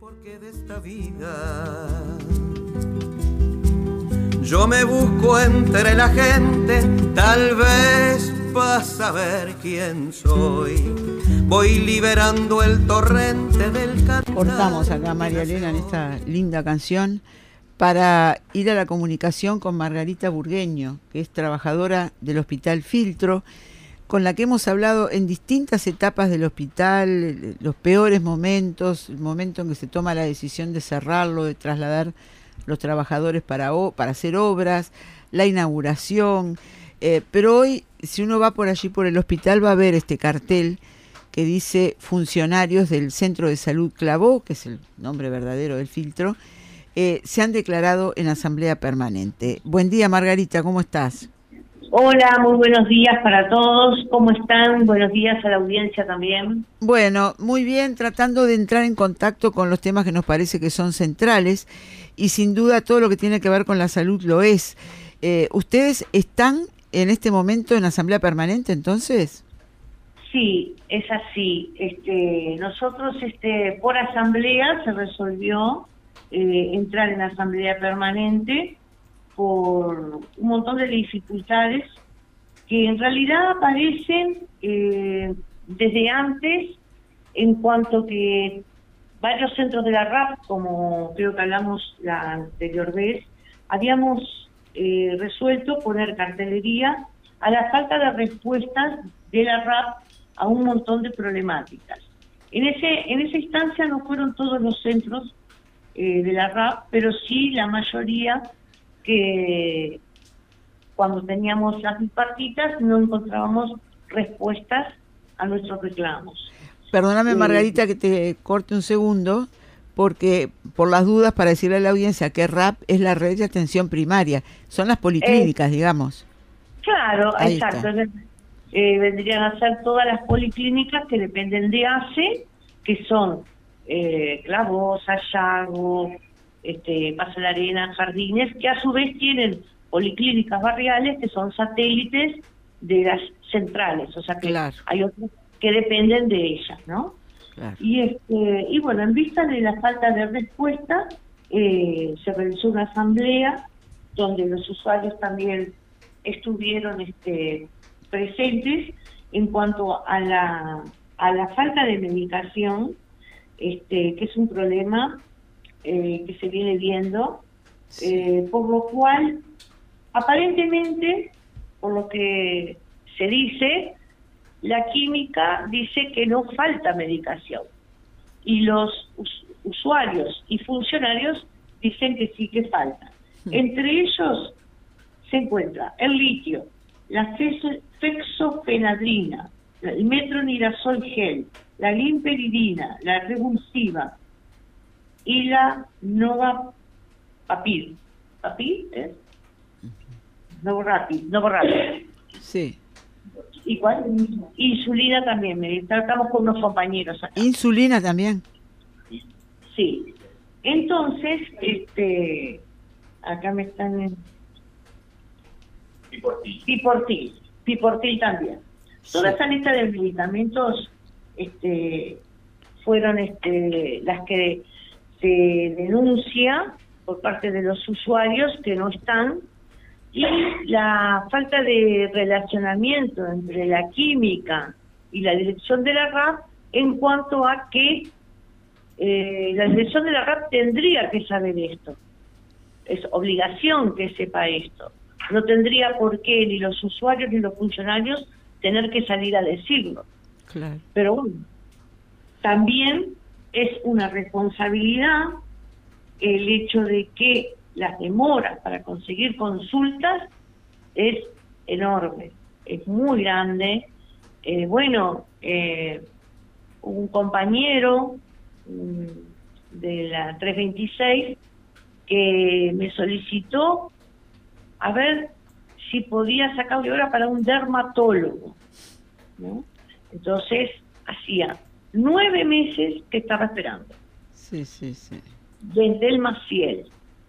Porque de esta vida yo me busco entre la gente, tal vez para saber quién soy. Voy liberando el torrente del cantar. Cortamos acá, María Elena, en esta linda canción para ir a la comunicación con Margarita Burgueño, que es trabajadora del Hospital Filtro, con la que hemos hablado en distintas etapas del hospital, los peores momentos, el momento en que se toma la decisión de cerrarlo, de trasladar los trabajadores para hacer obras, la inauguración, pero hoy, si uno va por allí por el hospital, va a ver este cartel que dice funcionarios del Centro de Salud Clavó, que es el nombre verdadero del Filtro, se han declarado en asamblea permanente. Buen día, Margarita, ¿cómo estás? Hola, muy buenos días para todos. ¿Cómo están? Buenos días a la audiencia también. Bueno, muy bien, tratando de entrar en contacto con los temas que nos parece que son centrales y sin duda todo lo que tiene que ver con la salud lo es. ¿Ustedes están en este momento en asamblea permanente entonces? Sí, es así. Nosotros por asamblea se resolvió entrar en asamblea permanente por un montón de dificultades que en realidad aparecen desde antes, en cuanto que varios centros de la RAP, como creo que hablamos la anterior vez, habíamos resuelto poner cartelería a la falta de respuestas de la RAP a un montón de problemáticas. En esa instancia no fueron todos los centros de la RAP, pero sí la mayoría, que cuando teníamos las bipartitas no encontrábamos respuestas a nuestros reclamos. Perdóname, Margarita, que te corte un segundo, porque por las dudas, para decirle a la audiencia que RAP es la red de atención primaria, son las policlínicas, digamos. Claro, Ahí exacto. Vendrían a ser todas las policlínicas que dependen de ACE, que son Clavó, Sayago, Paso la Arena, Jardines, que a su vez tienen policlínicas barriales que son satélites de las centrales, o sea que claro, hay otros que dependen de ellas, ¿no? Claro. Y bueno, en vista de la falta de respuesta, se realizó una asamblea donde los usuarios también estuvieron presentes en cuanto a la falta de medicación, que es un problema que se viene viendo, por lo cual, aparentemente, por lo que se dice, la química dice que no falta medicación, y los usuarios y funcionarios dicen que sí que falta. Entre ellos se encuentra el litio, la fexofenadrina, el metronidazol gel, la limperidina, la revulsiva y la Novapapir. ¿Papir? Novorapid. Sí. Igual, insulina también. Estamos con unos compañeros acá. ¿Insulina también? Sí. Entonces, acá me están... Piportil también. Toda esa lista de medicamentos fueron las que se denuncia por parte de los usuarios que no están, y la falta de relacionamiento entre la química y la dirección de la RAP en cuanto a que la dirección de la RAP tendría que saber esto. Es obligación que sepa esto. No tendría por qué ni los usuarios ni los funcionarios tener que salir a decirlo. Claro. Pero bueno, también es una responsabilidad el hecho de que las demoras para conseguir consultas es enorme, es muy grande. Un compañero de la 326 que me solicitó a ver si podía sacarle hora para un dermatólogo, ¿no? Entonces, hacía 9 meses que estaba esperando. Sí. Dentel Maciel.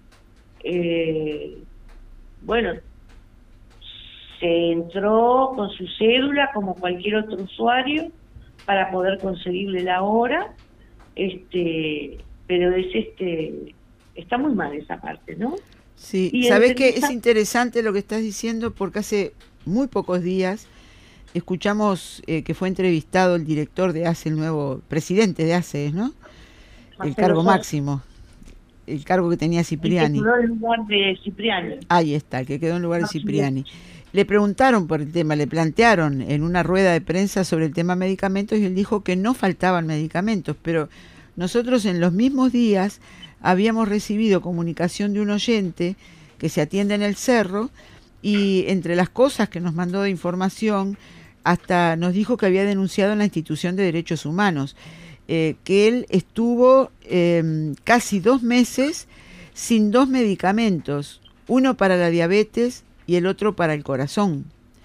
Se entró con su cédula como cualquier otro usuario para poder conseguirle la hora, pero está muy mal esa parte, ¿no? Sí, Y sabés que es interesante lo que estás diciendo, porque hace muy pocos días escuchamos que fue entrevistado el director de ACE, el nuevo presidente de ACE, ¿no? El cargo máximo, el cargo que tenía Cipriani. El que quedó en lugar de Cipriani. Ahí está, el que quedó en lugar de Cipriani. Le preguntaron por el tema, le plantearon en una rueda de prensa sobre el tema medicamentos y él dijo que no faltaban medicamentos, pero nosotros en los mismos días habíamos recibido comunicación de un oyente que se atiende en el Cerro y entre las cosas que nos mandó de información hasta nos dijo que había denunciado en la Institución de Derechos Humanos, que él estuvo casi 2 meses sin 2 medicamentos, uno para la diabetes y el otro para el corazón.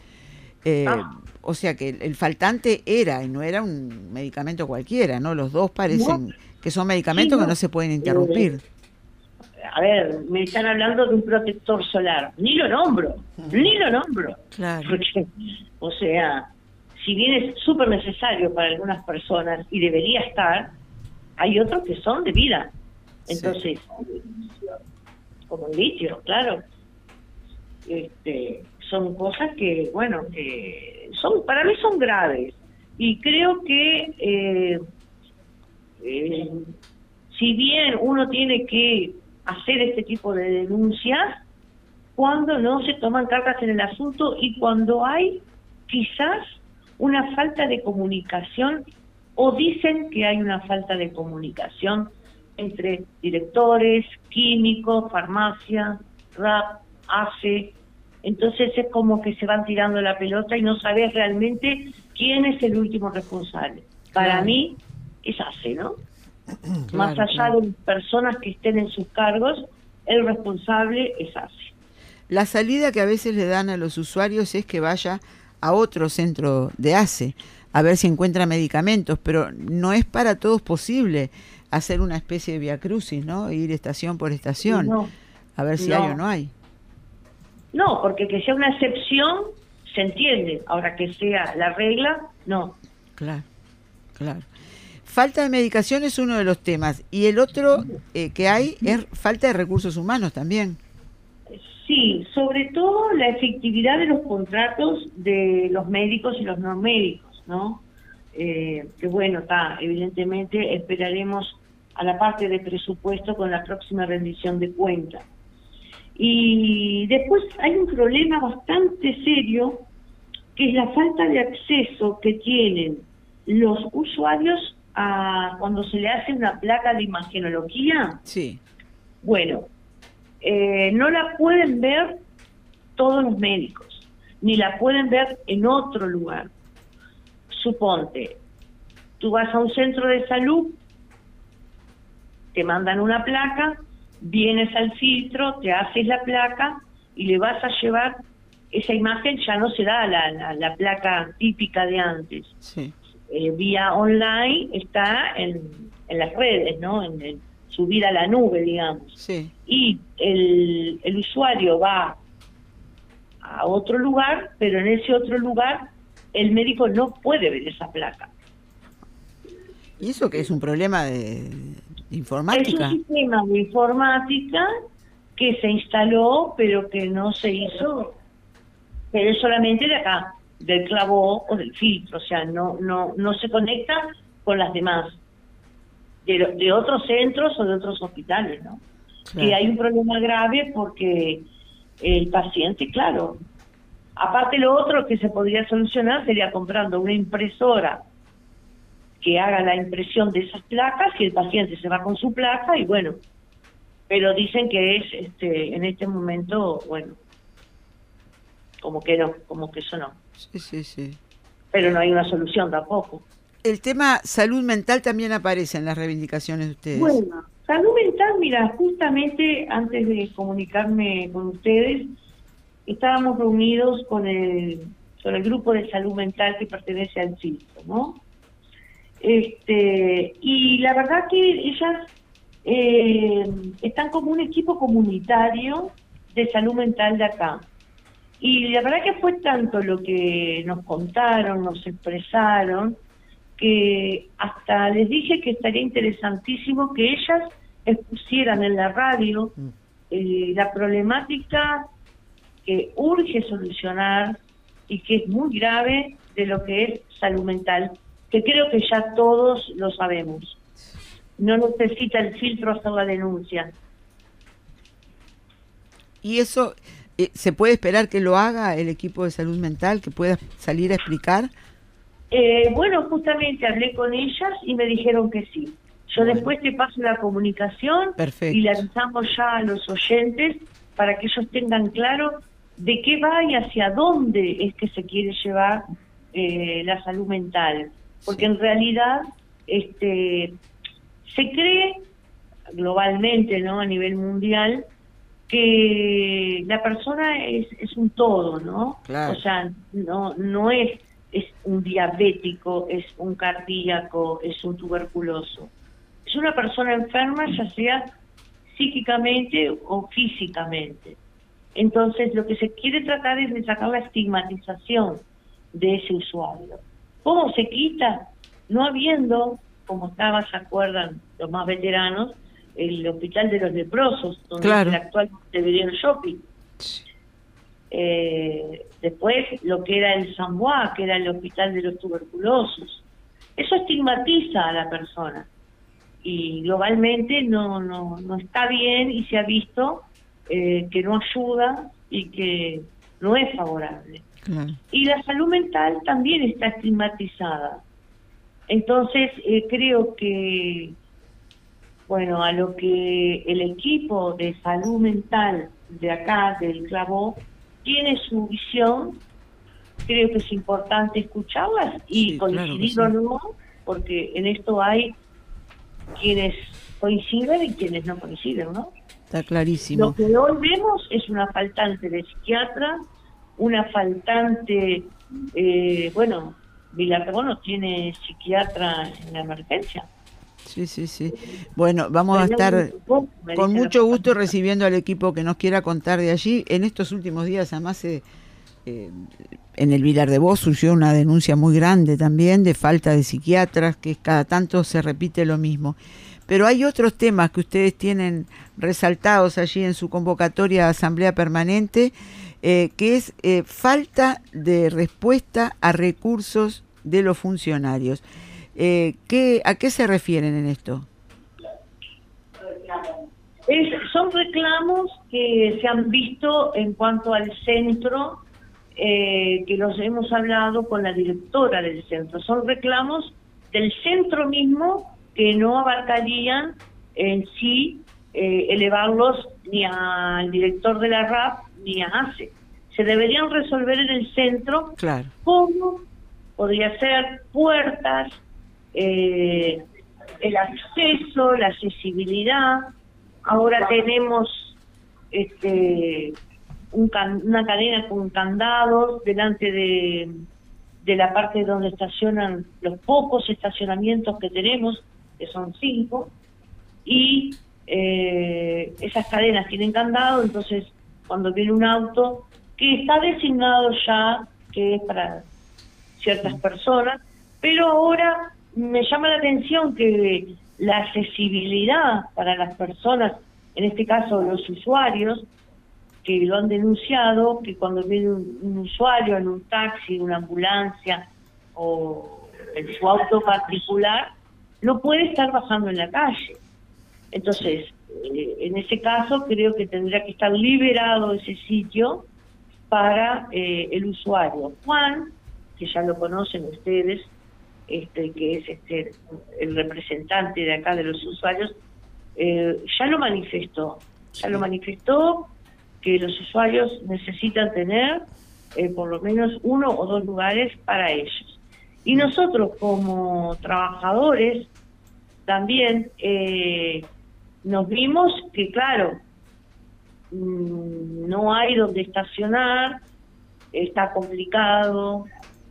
O sea que el faltante era, y no era un medicamento cualquiera, ¿no? Los dos parecen que son medicamentos que no se pueden interrumpir. A ver, me están hablando de un protector solar. Ni lo nombro. Claro. Porque, o sea, si bien es súper necesario para algunas personas y debería estar, hay otros que son de vida. Entonces, como el litio, claro. Son cosas que, bueno, para mí son graves. Y creo que, si bien uno tiene que hacer este tipo de denuncias, cuando no se toman cartas en el asunto y cuando hay quizás una falta de comunicación, o dicen que hay una falta de comunicación entre directores, químicos, farmacia, RAP, ACE. Entonces es como que se van tirando la pelota y no sabes realmente quién es el último responsable. Para mí es ACE, ¿no? Más allá de personas que estén en sus cargos, el responsable es ACE. La salida que a veces le dan a los usuarios es que vaya a otro centro de ACE a ver si encuentra medicamentos, pero no es para todos posible hacer una especie de viacrucis, ¿no? Ir estación por estación, a ver si hay o no hay. No, porque que sea una excepción se entiende, ahora que sea la regla, no. Claro. Falta de medicación es uno de los temas, y el otro que hay es falta de recursos humanos también. Sí, sobre todo la efectividad de los contratos de los médicos y los no médicos, ¿no? Que bueno, evidentemente esperaremos a la parte de presupuesto con la próxima rendición de cuentas. Y después hay un problema bastante serio, que es la falta de acceso que tienen los usuarios cuando se le hace una placa de imagenología. Sí. Bueno, no la pueden ver todos los médicos, ni la pueden ver en otro lugar. Suponte, tú vas a un centro de salud, te mandan una placa, vienes al filtro, te haces la placa y le vas a llevar esa imagen. Ya no será la placa típica de antes. Sí. Vía online está en las redes, ¿no? Subida a la nube, digamos. Sí. Y el usuario va a otro lugar, pero en ese otro lugar el médico no puede ver esa placa. ¿Y eso que es un problema de informática? Es un sistema de informática que se instaló, pero que no se hizo, pero es solamente de acá, del clavo o del filtro, o sea, no se conecta con las demás, de otros centros o de otros hospitales, ¿no? Claro. Y hay un problema grave porque el paciente, claro, aparte lo otro que se podría solucionar sería comprando una impresora que haga la impresión de esas placas y el paciente se va con su placa y bueno, pero dicen que es en este momento, bueno, como que eso no. Sí. Pero no hay una solución tampoco. El tema salud mental también aparece en las reivindicaciones de ustedes. Bueno, salud mental, mira, justamente antes de comunicarme con ustedes, estábamos reunidos con el grupo de salud mental que pertenece al CISO, ¿no? Y la verdad que ellas están como un equipo comunitario de salud mental de acá. Y la verdad que fue tanto lo que nos contaron, nos expresaron, que hasta les dije que estaría interesantísimo que ellas expusieran en la radio la problemática que urge solucionar y que es muy grave de lo que es salud mental, que creo que ya todos lo sabemos. No necesita el filtro hacer la denuncia. ¿Y eso se puede esperar que lo haga el equipo de salud mental, que pueda salir a explicar? Bueno, justamente hablé con ellas y me dijeron que sí. Yo después te paso la comunicación. Perfecto. Y le avisamos ya a los oyentes para que ellos tengan claro de qué va y hacia dónde es que se quiere llevar la salud mental. Porque en realidad se cree globalmente, ¿no?, a nivel mundial, que la persona es un todo, ¿no? Claro. O sea, no es un diabético, es un cardíaco, es un tuberculoso. Es una persona enferma, ya sea psíquicamente o físicamente. Entonces, lo que se quiere tratar es de sacar la estigmatización de ese usuario. ¿Cómo se quita? No habiendo, como estaba, se acuerdan los más veteranos, el Hospital de los Leprosos, donde claro, es el actual Montevideo Shopping. Después lo que era el San Juan, que era el Hospital de los Tuberculosos. Eso estigmatiza a la persona y globalmente no está bien, y se ha visto que no ayuda y que no es favorable. claro. Y la salud mental también está estigmatizada. Entonces creo que, bueno, a lo que el equipo de salud mental de acá, del Clavó, tiene su visión, creo que es importante escucharlas y sí, coincidir claro o no, porque en esto hay quienes coinciden y quienes no coinciden, ¿no? Está clarísimo. Lo que hoy vemos es una faltante de psiquiatra, una faltante, bueno, Vilartegón no tiene psiquiatra en la emergencia. Sí, sí, sí. Bueno, vamos a estar con mucho gusto recibiendo al equipo que nos quiera contar de allí. En estos últimos días, además, en el Vilar de Boz surgió una denuncia muy grande también de falta de psiquiatras, que cada tanto se repite lo mismo. Pero hay otros temas que ustedes tienen resaltados allí en su convocatoria a Asamblea Permanente, que es falta de respuesta a recursos de los funcionarios. ¿A qué se refieren en esto? Son reclamos que se han visto en cuanto al centro, que los hemos hablado con la directora del centro. Son reclamos del centro mismo que no abarcarían en sí elevarlos ni al director de la RAP ni a ACE. Se deberían resolver en el centro. Claro. ¿Cómo? Podría ser puertas, el acceso, la accesibilidad. Ahora tenemos una cadena con candados delante de la parte donde estacionan los pocos estacionamientos que tenemos, que son 5, y esas cadenas tienen candado. Entonces cuando viene un auto que está designado ya que es para ciertas personas, pero ahora me llama la atención que la accesibilidad para las personas, en este caso los usuarios, que lo han denunciado, que cuando viene un usuario en un taxi, una ambulancia o en su auto particular, no puede estar bajando en la calle. Entonces, en ese caso creo que tendría que estar liberado ese sitio para el usuario. Juan, que ya lo conocen ustedes, que es el representante de acá de los usuarios, ya lo manifestó. Ya lo manifestó que los usuarios necesitan tener por lo menos 1 o 2 lugares para ellos. Y nosotros como trabajadores también nos vimos que, claro, no hay donde estacionar, está complicado,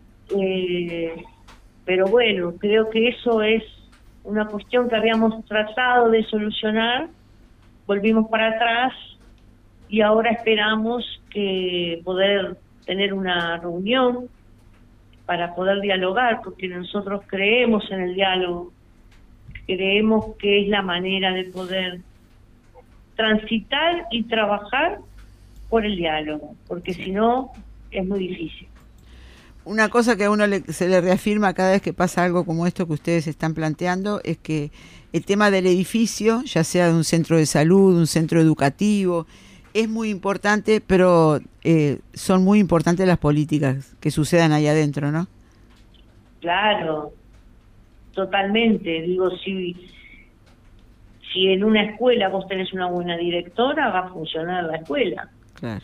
pero bueno, creo que eso es una cuestión que habíamos tratado de solucionar, volvimos para atrás y ahora esperamos que poder tener una reunión para poder dialogar, porque nosotros creemos en el diálogo, creemos que es la manera de poder transitar y trabajar por el diálogo, porque si no es muy difícil. Una cosa que a uno se le reafirma cada vez que pasa algo como esto que ustedes están planteando es que el tema del edificio, ya sea de un centro de salud, un centro educativo, es muy importante, pero son muy importantes las políticas que sucedan ahí adentro, ¿no? Claro, totalmente. Digo, si en una escuela vos tenés una buena directora, va a funcionar la escuela. Claro.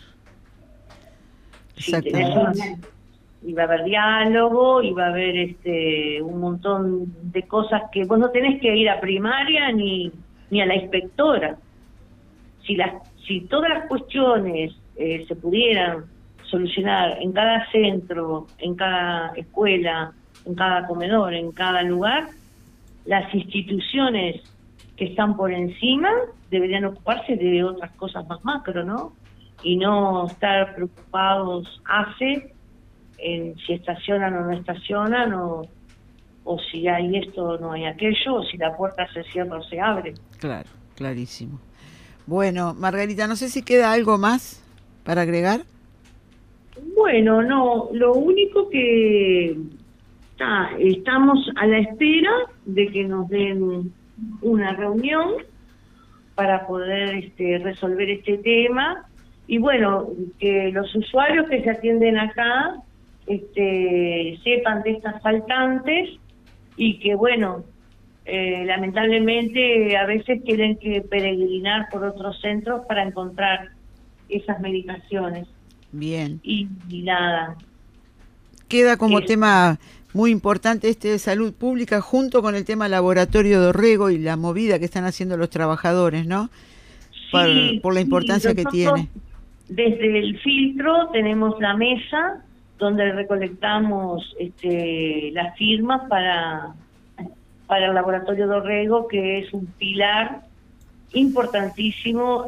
Exactamente. Y va a haber diálogo, y va a haber un montón de cosas que vos no tenés que ir a primaria ni a la inspectora. Si todas las cuestiones se pudieran solucionar en cada centro, en cada escuela, en cada comedor, en cada lugar, las instituciones que están por encima deberían ocuparse de otras cosas más macro, ¿no? Y no estar preocupados en si estacionan o no estacionan, o si hay esto o no hay aquello, o si la puerta se cierra o se abre. Claro, clarísimo. Bueno, Margarita, no sé si queda algo más para agregar. Bueno, no, lo único que estamos a la espera de que nos den una reunión para poder resolver este tema, y bueno, que los usuarios que se atienden acá sepan de estas faltantes, y que bueno, lamentablemente a veces tienen que peregrinar por otros centros para encontrar esas medicaciones. Bien. Y nada. Queda como tema muy importante de salud pública, junto con el tema laboratorio de Dorrego y la movida que están haciendo los trabajadores, ¿no? Sí, por la importancia que tiene. Desde el filtro tenemos la mesa donde recolectamos las firmas para el laboratorio Dorrego, que es un pilar importantísimo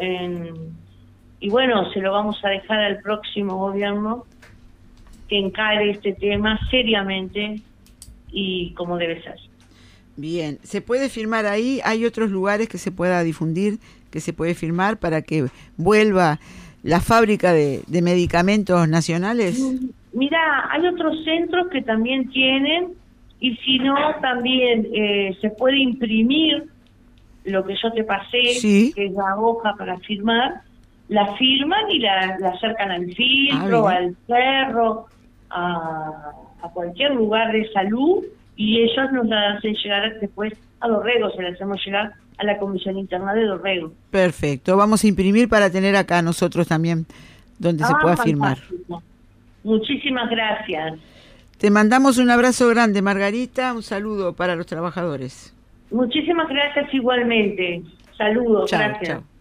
y bueno, se lo vamos a dejar al próximo gobierno que encare este tema seriamente y como debe ser. Bien, ¿se puede firmar ahí? ¿Hay otros lugares que se pueda difundir, que se puede firmar para que vuelva la fábrica de medicamentos nacionales? Mira, hay otros centros que también tienen, y si no, también se puede imprimir lo que yo te pasé, sí, que es la hoja para firmar, la firman y la acercan al filtro, al cerro, a cualquier lugar de salud, y ellos nos la hacen llegar después a Dorrego, se la hacemos llegar a la Comisión Interna de Dorrego. Perfecto, vamos a imprimir para tener acá nosotros también donde se pueda firmar. Muchísimas gracias. Te mandamos un abrazo grande, Margarita, un saludo para los trabajadores. Muchísimas gracias igualmente. Saludos, chao, gracias. Chao.